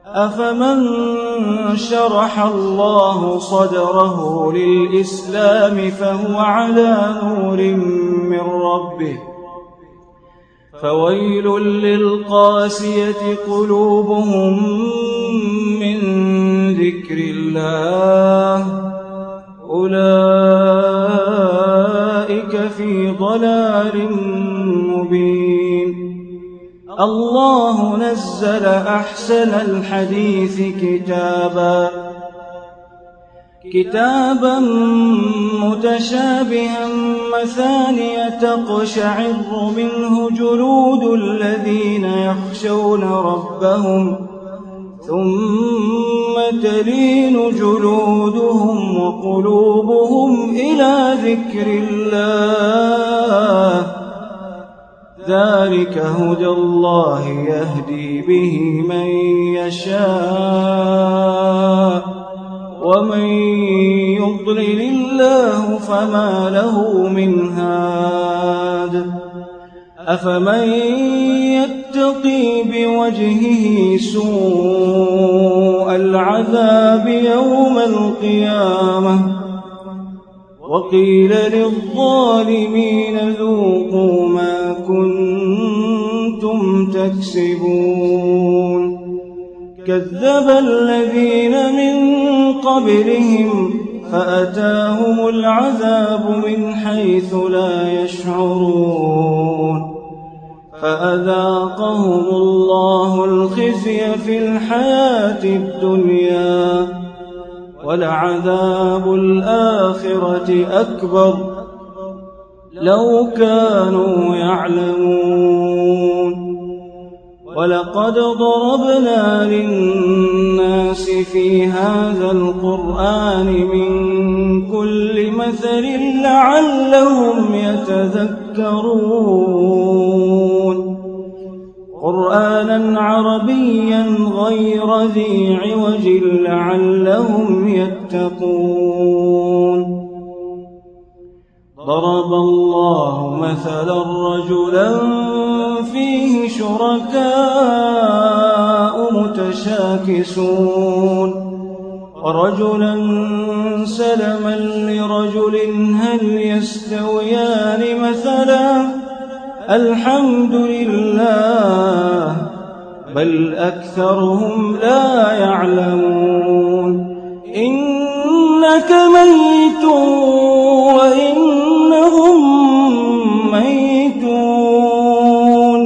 أفمن شرح الله صدره للإسلام فهو على نور من ربه فويل للقاسية قلوبهم من ذكر الله أولئك في ضلال مبين. الله نزل أحسن الحديث كتابا متشابها مثانية تقشعر منه جلود الذين يخشون ربهم ثم تلين جلودهم وقلوبهم إلى ذكر الله ذلك هدى الله يهدي به من يشاء ومن يضلل الله فما له من هاد. أفمن يتقي بوجهه سوء العذاب يوم القيامة وقيل للظالمين ذوقوا ما كنتم تكسبون. كذب الذين من قبلهم فأتاهم العذاب من حيث لا يشعرون فأذاقهم الله الخزي في الحياة الدنيا ولعذاب الآخرة أكبر لو كانوا يعلمون. ولقد ضربنا للناس في هذا القرآن من كل مثل لعلهم يتذكرون. قرآنا عربيا غير ذي عوج لعلهم يتقون. ضرب الله مثلا رجلا فيه شركاء متشاكسون ورجلا سلما لرجل هل يستويان مثلا الحمد لله بل أكثرهم لا يعلمون. إنك ميت وإنهم ميتون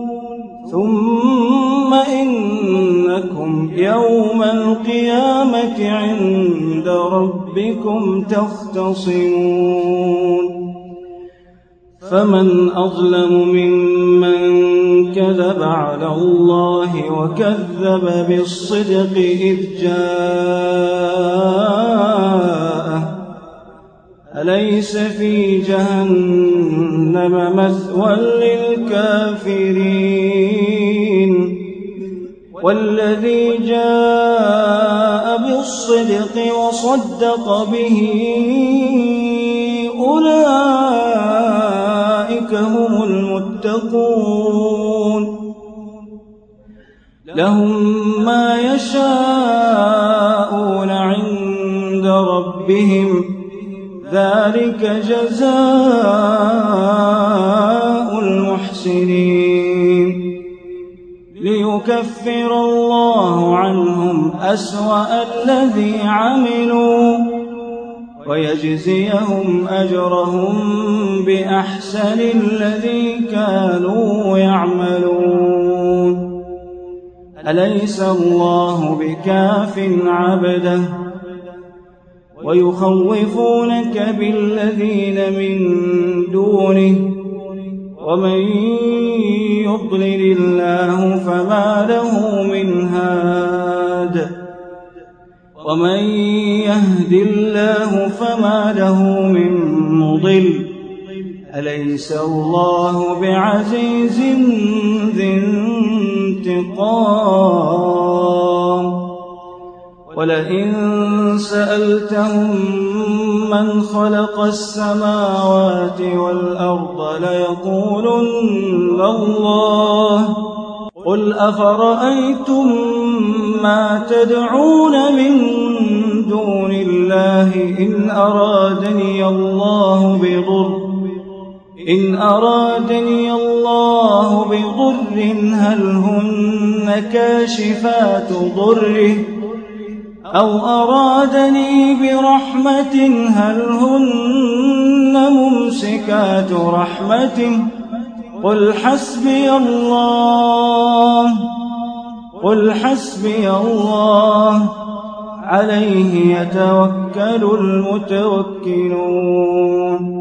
ثم إنكم يوم القيامة عند ربكم تختصمون. فمن أظلم ممن كذب على الله وكذب بالصدق إذ جاءه أليس في جهنم مثوى للكافرين والذي جاء بالصدق وصدق به أولئك هم المتقون. لهم ما يشاءون عند ربهم ذلك جزاء المحسنين. ليكفر الله عنهم أسوأ الذي عملوا ويجزيهم أجرهم بأحسن الذي كانوا يعملون. أليس الله بكاف عبده ويخوفونك بالذين من دونه ومن يضلل الله فما له من هاد ومن يهد الله فما له من مضل. أليس الله بعزيز ذي انتقام. ولئن سألتهم من خلق السماوات والأرض ليقولن الله قل أفرأيتم ما تدعون من دون الله إن أرادني الله بضر هل هن كاشفات ضره أو أرادني برحمة هل هن ممسكات رحمته قل حسبي الله عليه يتوكل المتوكلون